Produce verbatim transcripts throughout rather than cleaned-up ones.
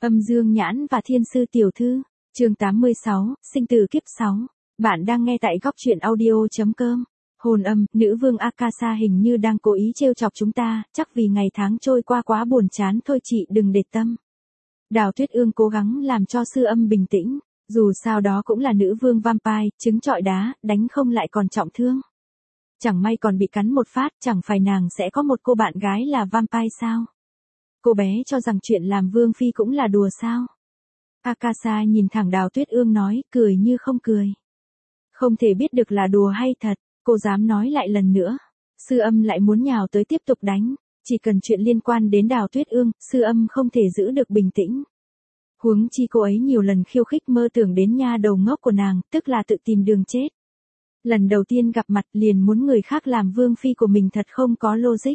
Âm Dương Nhãn và Thiên Sư Tiểu Thư, chương tám mươi sáu, sinh tử kiếp sáu. Bạn đang nghe tại góc truyện audio.com. Hồn âm, nữ vương Akasa hình như đang cố ý trêu chọc chúng ta, chắc vì ngày tháng trôi qua quá buồn chán thôi chị đừng để tâm. Đào Tuyết Ương cố gắng làm cho sư âm bình tĩnh, dù sao đó cũng là nữ vương vampire, trứng trọi đá, đánh không lại còn trọng thương. Chẳng may còn bị cắn một phát, chẳng phải nàng sẽ có một cô bạn gái là vampire sao? Cô bé cho rằng chuyện làm vương phi cũng là đùa sao? Akasa nhìn thẳng Đào Tuyết Ương nói, cười như không cười. Không thể biết được là đùa hay thật, cô dám nói lại lần nữa. Sư âm lại muốn nhào tới tiếp tục đánh, chỉ cần chuyện liên quan đến Đào Tuyết Ương, sư âm không thể giữ được bình tĩnh. Huống chi cô ấy nhiều lần khiêu khích mơ tưởng đến nha đầu ngốc của nàng, tức là tự tìm đường chết. Lần đầu tiên gặp mặt liền muốn người khác làm vương phi của mình thật không có logic.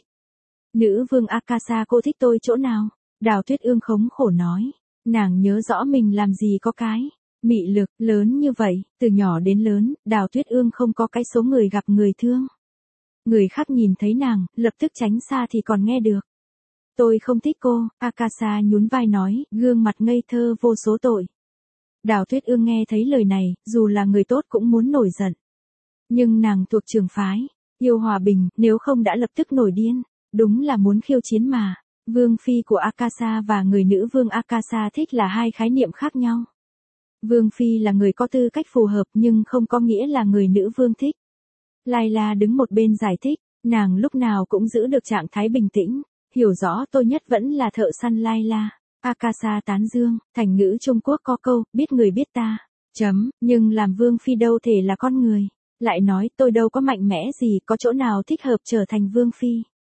Nữ vương Akasa cô thích tôi chỗ nào? Đào Tuyết Ương khống khổ nói. Nàng nhớ rõ mình làm gì có cái mị lực lớn như vậy, từ nhỏ đến lớn, Đào Tuyết Ương không có cái số người gặp người thương. Người khác nhìn thấy nàng, lập tức tránh xa thì còn nghe được. Tôi không thích cô, Akasa nhún vai nói, gương mặt ngây thơ vô số tội. Đào Tuyết Ương nghe thấy lời này, dù là người tốt cũng muốn nổi giận. Nhưng nàng thuộc trường phái, yêu hòa bình, nếu không đã lập tức nổi điên. Đúng là muốn khiêu chiến mà. Vương phi của Akasa và người nữ vương Akasa thích là hai khái niệm khác nhau. Vương phi là người có tư cách phù hợp nhưng không có nghĩa là người nữ vương thích. Layla đứng một bên giải thích, nàng lúc nào cũng giữ được trạng thái bình tĩnh, hiểu rõ tôi nhất vẫn là thợ săn Layla. Akasa tán dương, thành ngữ Trung Quốc có câu, biết người biết ta. Chấm, nhưng làm vương phi đâu thể là con người. Lại nói tôi đâu có mạnh mẽ gì, có chỗ nào thích hợp trở thành vương phi.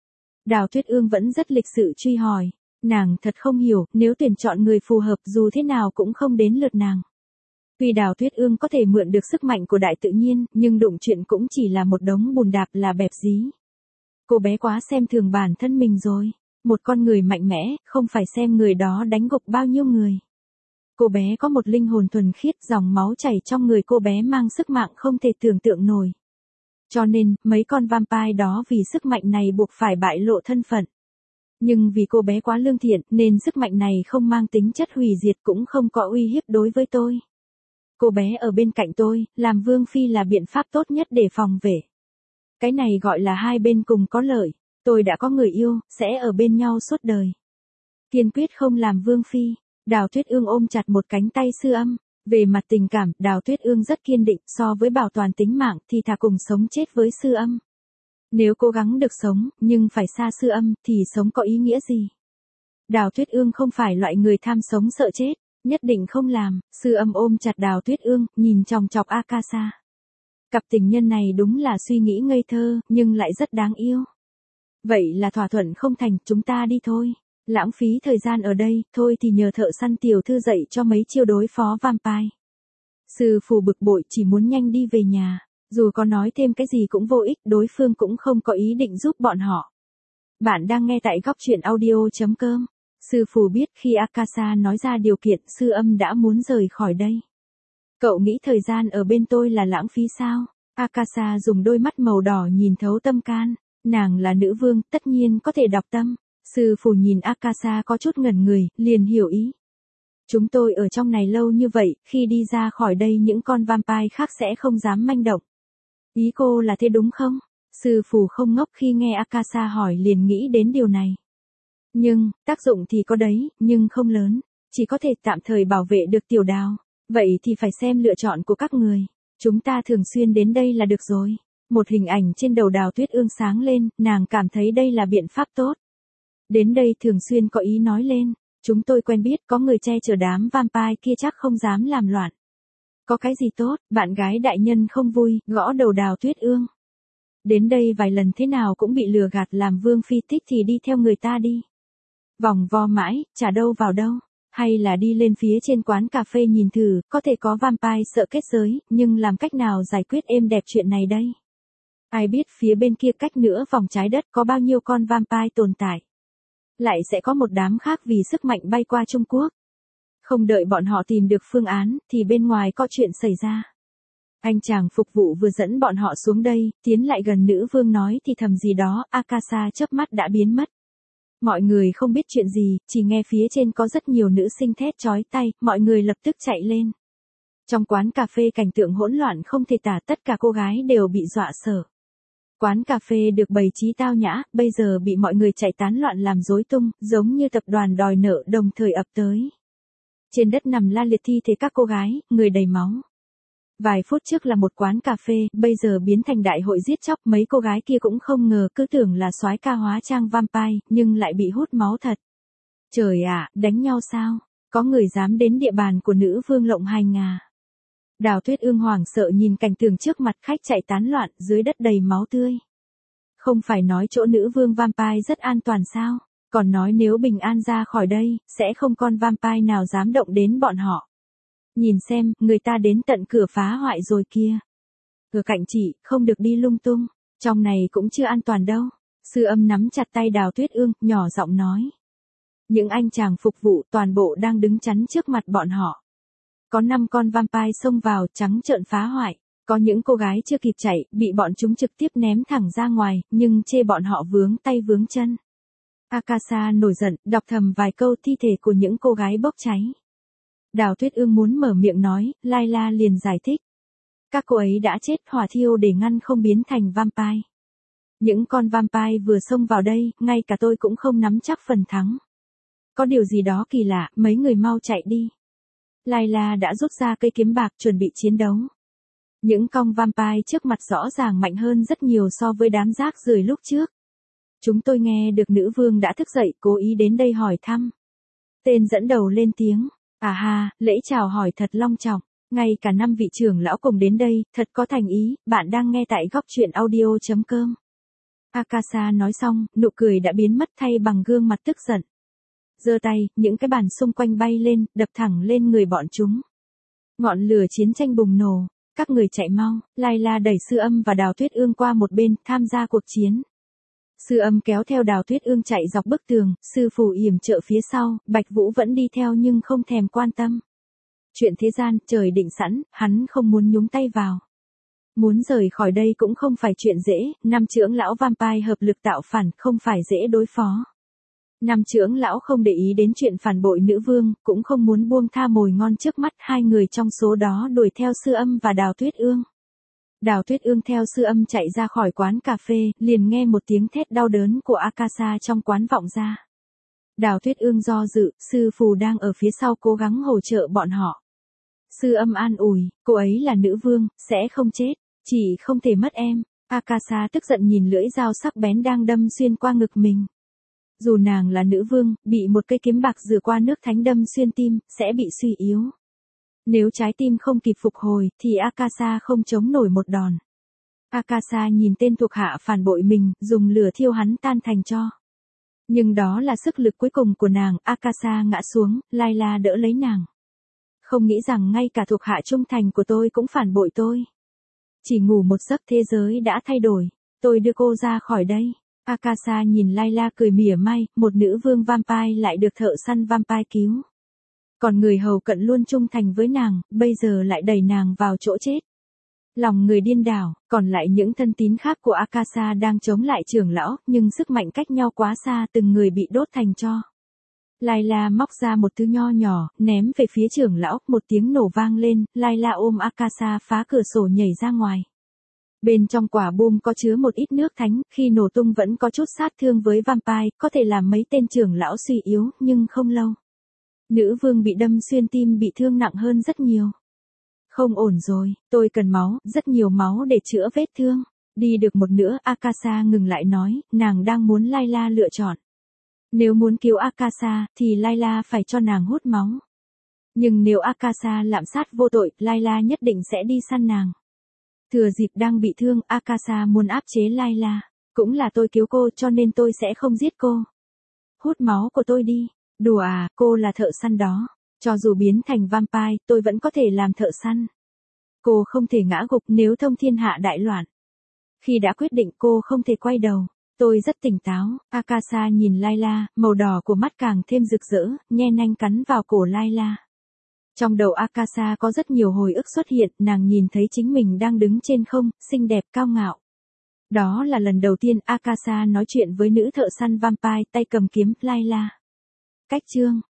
Đào Tuyết Ương vẫn rất lịch sự truy hỏi, nàng thật không hiểu, nếu tuyển chọn người phù hợp dù thế nào cũng không đến lượt nàng. Tuy Đào Tuyết Ương có thể mượn được sức mạnh của đại tự nhiên, nhưng đụng chuyện cũng chỉ là một đống bùn đạp là bẹp dí. Cô bé quá xem thường bản thân mình rồi, một con người mạnh mẽ, không phải xem người đó đánh gục bao nhiêu người. Cô bé có một linh hồn thuần khiết, dòng máu chảy trong người cô bé mang sức mạnh không thể tưởng tượng nổi. Cho nên, mấy con vampire đó vì sức mạnh này buộc phải bại lộ thân phận. Nhưng vì cô bé quá lương thiện, nên sức mạnh này không mang tính chất hủy diệt cũng không có uy hiếp đối với tôi. Cô bé ở bên cạnh tôi, làm vương phi là biện pháp tốt nhất để phòng vệ. Cái này gọi là hai bên cùng có lợi. Tôi đã có người yêu, sẽ ở bên nhau suốt đời. Kiên quyết không làm vương phi. Đào Tuyết Ương ôm chặt một cánh tay sư âm. Về mặt tình cảm, Đào Tuyết Ương rất kiên định, so với bảo toàn tính mạng thì thà cùng sống chết với sư âm. Nếu cố gắng được sống, nhưng phải xa sư âm, thì sống có ý nghĩa gì? Đào Tuyết Ương không phải loại người tham sống sợ chết, nhất định không làm. Sư âm ôm chặt Đào Tuyết Ương, nhìn chòng chọc Akasa. Cặp tình nhân này đúng là suy nghĩ ngây thơ, nhưng lại rất đáng yêu. Vậy là thỏa thuận không thành, chúng ta đi thôi. Lãng phí thời gian ở đây, thôi thì nhờ thợ săn tiểu thư dạy cho mấy chiêu đối phó vampire. Sư phù bực bội chỉ muốn nhanh đi về nhà, dù có nói thêm cái gì cũng vô ích, đối phương cũng không có ý định giúp bọn họ. Bạn đang nghe tại góc truyện audio.com. Sư phù biết khi Akasa nói ra điều kiện, sư âm đã muốn rời khỏi đây. Cậu nghĩ thời gian ở bên tôi là lãng phí sao? Akasa dùng đôi mắt màu đỏ nhìn thấu tâm can, nàng là nữ vương, tất nhiên có thể đọc tâm. Sư phù nhìn Akasa có chút ngẩn người, liền hiểu ý. Chúng tôi ở trong này lâu như vậy, khi đi ra khỏi đây những con vampire khác sẽ không dám manh động. Ý cô là thế đúng không? Sư phù không ngốc khi nghe Akasa hỏi liền nghĩ đến điều này. Nhưng, tác dụng thì có đấy, nhưng không lớn, chỉ có thể tạm thời bảo vệ được tiểu đào. Vậy thì phải xem lựa chọn của các người. Chúng ta thường xuyên đến đây là được rồi. Một hình ảnh trên đầu Đào Tuyết Ương sáng lên, nàng cảm thấy đây là biện pháp tốt. Đến đây thường xuyên có ý nói lên, chúng tôi quen biết có người che chở đám vampire kia chắc không dám làm loạn. Có cái gì tốt, bạn gái đại nhân không vui, gõ đầu Đào Tuyết Ương. Đến đây vài lần thế nào cũng bị lừa gạt làm vương phi, thích thì đi theo người ta đi. Vòng vo mãi, chả đâu vào đâu, hay là đi lên phía trên quán cà phê nhìn thử, có thể có vampire sợ kết giới, nhưng làm cách nào giải quyết êm đẹp chuyện này đây? Ai biết phía bên kia cách nữa vòng trái đất có bao nhiêu con vampire tồn tại. Lại sẽ có một đám khác vì sức mạnh bay qua Trung Quốc. Không đợi bọn họ tìm được phương án, thì bên ngoài có chuyện xảy ra. Anh chàng phục vụ vừa dẫn bọn họ xuống đây, tiến lại gần nữ vương nói thì thầm gì đó, Akasa chớp mắt đã biến mất. Mọi người không biết chuyện gì, chỉ nghe phía trên có rất nhiều nữ sinh thét chói tai, mọi người lập tức chạy lên. Trong quán cà phê cảnh tượng hỗn loạn không thể tả, tất cả cô gái đều bị dọa sợ. Quán cà phê được bày trí tao nhã, bây giờ bị mọi người chạy tán loạn làm rối tung, giống như tập đoàn đòi nợ đồng thời ập tới. Trên đất nằm la liệt thi thể các cô gái, người đầy máu. Vài phút trước là một quán cà phê, bây giờ biến thành đại hội giết chóc, mấy cô gái kia cũng không ngờ, cứ tưởng là soái ca hóa trang vampire, nhưng lại bị hút máu thật. Trời ạ, đánh nhau sao? Có người dám đến địa bàn của nữ vương lộng hành à? Đào Tuyết Ương hoảng sợ nhìn cảnh tượng trước mặt, khách chạy tán loạn, dưới đất đầy máu tươi. Không phải nói chỗ nữ vương vampire rất an toàn sao? Còn nói nếu bình an ra khỏi đây, sẽ không con vampire nào dám động đến bọn họ. Nhìn xem, người ta đến tận cửa phá hoại rồi kia. Ở cạnh chị, không được đi lung tung, trong này cũng chưa an toàn đâu. Sư Âm nắm chặt tay Đào Tuyết Ương, nhỏ giọng nói. Những anh chàng phục vụ toàn bộ đang đứng chắn trước mặt bọn họ. Có năm con vampire xông vào, trắng trợn phá hoại. Có những cô gái chưa kịp chạy, bị bọn chúng trực tiếp ném thẳng ra ngoài, nhưng chê bọn họ vướng tay vướng chân. Akasa nổi giận, đọc thầm vài câu thi thể của những cô gái bốc cháy. Đào Tuyết Ương muốn mở miệng nói, Layla liền giải thích. Các cô ấy đã chết hỏa thiêu để ngăn không biến thành vampire. Những con vampire vừa xông vào đây, ngay cả tôi cũng không nắm chắc phần thắng. Có điều gì đó kỳ lạ, mấy người mau chạy đi. Layla đã rút ra cây kiếm bạc chuẩn bị chiến đấu. Những con vampire trước mặt rõ ràng mạnh hơn rất nhiều so với đám rác rưởi lúc trước. Chúng tôi nghe được nữ vương đã thức dậy, cố ý đến đây hỏi thăm. Tên dẫn đầu lên tiếng. À ha, lễ chào hỏi thật long trọng, ngay cả năm vị trưởng lão cùng đến đây, thật có thành ý, bạn đang nghe tại góc truyện audio chấm com. Akasa nói xong, nụ cười đã biến mất thay bằng gương mặt tức giận. Giơ tay, những cái bàn xung quanh bay lên, đập thẳng lên người bọn chúng. Ngọn lửa chiến tranh bùng nổ, các người chạy mau, Layla đẩy Sư Âm và Đào Tuyết Ương qua một bên, tham gia cuộc chiến. Sư Âm kéo theo Đào Tuyết Ương chạy dọc bức tường, sư phụ yểm trợ phía sau, Bạch Vũ vẫn đi theo nhưng không thèm quan tâm. Chuyện thế gian, trời định sẵn, hắn không muốn nhúng tay vào. Muốn rời khỏi đây cũng không phải chuyện dễ, năm trưởng lão vampire hợp lực tạo phản, không phải dễ đối phó. Năm trưởng lão không để ý đến chuyện phản bội nữ vương, cũng không muốn buông tha mồi ngon trước mắt, hai người trong số đó đuổi theo Sư Âm và Đào Tuyết Ương. Đào Tuyết Ương theo Sư Âm chạy ra khỏi quán cà phê, liền nghe một tiếng thét đau đớn của Akasa trong quán vọng ra. Đào Tuyết Ương do dự, sư phù đang ở phía sau cố gắng hỗ trợ bọn họ. Sư Âm an ủi, cô ấy là nữ vương, sẽ không chết, chỉ không thể mất em. Akasa tức giận nhìn lưỡi dao sắc bén đang đâm xuyên qua ngực mình. Dù nàng là nữ vương, bị một cây kiếm bạc rửa qua nước thánh đâm xuyên tim, sẽ bị suy yếu. Nếu trái tim không kịp phục hồi, thì Akasa không chống nổi một đòn. Akasa nhìn tên thuộc hạ phản bội mình, dùng lửa thiêu hắn tan thành tro. Nhưng đó là sức lực cuối cùng của nàng, Akasa ngã xuống, Layla đỡ lấy nàng. Không nghĩ rằng ngay cả thuộc hạ trung thành của tôi cũng phản bội tôi. Chỉ ngủ một giấc thế giới đã thay đổi, tôi đưa cô ra khỏi đây. Akasa nhìn Layla cười mỉa mai, một nữ vương vampire lại được thợ săn vampire cứu. Còn người hầu cận luôn trung thành với nàng, bây giờ lại đẩy nàng vào chỗ chết. Lòng người điên đảo, còn lại những thân tín khác của Akasa đang chống lại trưởng lão, nhưng sức mạnh cách nhau quá xa, từng người bị đốt thành tro. Layla móc ra một thứ nho nhỏ, ném về phía trưởng lão, một tiếng nổ vang lên, Layla ôm Akasa phá cửa sổ nhảy ra ngoài. Bên trong quả bom có chứa một ít nước thánh, khi nổ tung vẫn có chút sát thương với vampire, có thể làm mấy tên trưởng lão suy yếu, nhưng không lâu. Nữ vương bị đâm xuyên tim bị thương nặng hơn rất nhiều. Không ổn rồi, tôi cần máu, rất nhiều máu để chữa vết thương. Đi được một nửa, Akasa ngừng lại nói, nàng đang muốn Layla lựa chọn. Nếu muốn cứu Akasa, thì Layla phải cho nàng hút máu. Nhưng nếu Akasa lạm sát vô tội, Layla nhất định sẽ đi săn nàng. Thừa dịp đang bị thương, Akasa muốn áp chế Layla. Cũng là tôi cứu cô cho nên tôi sẽ không giết cô. Hút máu của tôi đi. Đùa à, cô là thợ săn đó. Cho dù biến thành vampire, tôi vẫn có thể làm thợ săn. Cô không thể ngã gục nếu thông thiên hạ đại loạn. Khi đã quyết định cô không thể quay đầu. Tôi rất tỉnh táo. Akasa nhìn Layla, màu đỏ của mắt càng thêm rực rỡ, nhe nanh cắn vào cổ Layla. Trong đầu Akasa có rất nhiều hồi ức xuất hiện, nàng nhìn thấy chính mình đang đứng trên không, xinh đẹp cao ngạo. Đó là lần đầu tiên Akasa nói chuyện với nữ thợ săn vampire tay cầm kiếm Layla. Cách chương